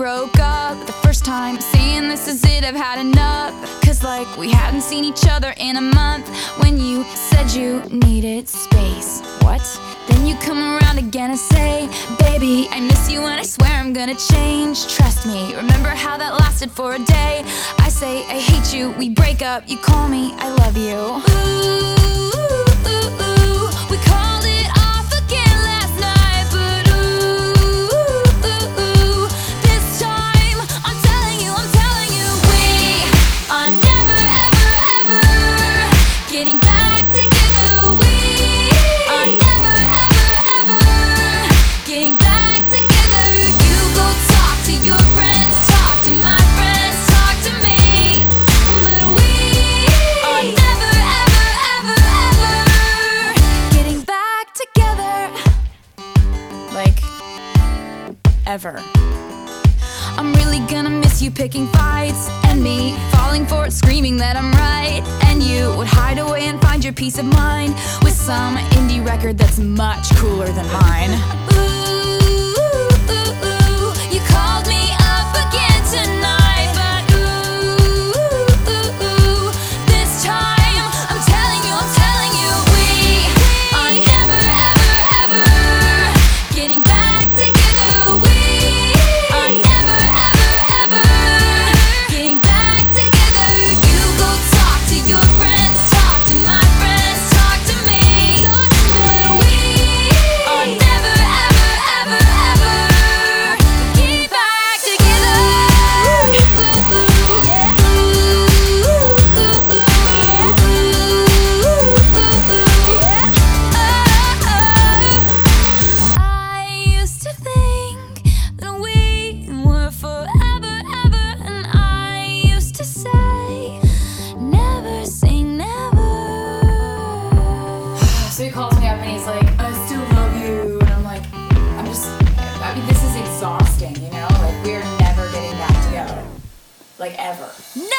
broke up the first time, saying this is it, I've had enough. Cause like we hadn't seen each other in a month. When you said you needed space, what? Then you come around again and say, baby, I miss you and I swear I'm gonna change. Trust me, remember how that lasted for a day? I say I hate you, we break up, you call me I love you. Ooh, we called it off again last night, but ooh, this time I'm telling you, we are never ever ever getting back together. We are never ever ever getting back together. You go talk to your friends, talk to my friends, talk to me, but we are never ever ever ever getting back together. Like, ever. I'm really gonna miss you picking fights, and me falling for it, screaming that I'm right. And you would hide away and find your peace of mind with some indie record that's much cooler than mine. Ooh, you called me up again tonight, but ooh, this time I'm telling you, we are never ever ever getting back together. We are never ever ever getting back together. You go talk to your friends, talk to my friends, talk to me, but we are never ever ever ever getting back together. I used to think that we were forever ever, and I used to say never say never. So he calls me up and he's like, I still love you, and I'm like, I mean, this is exhausting, you know? Like, we're never getting back together. Like, ever.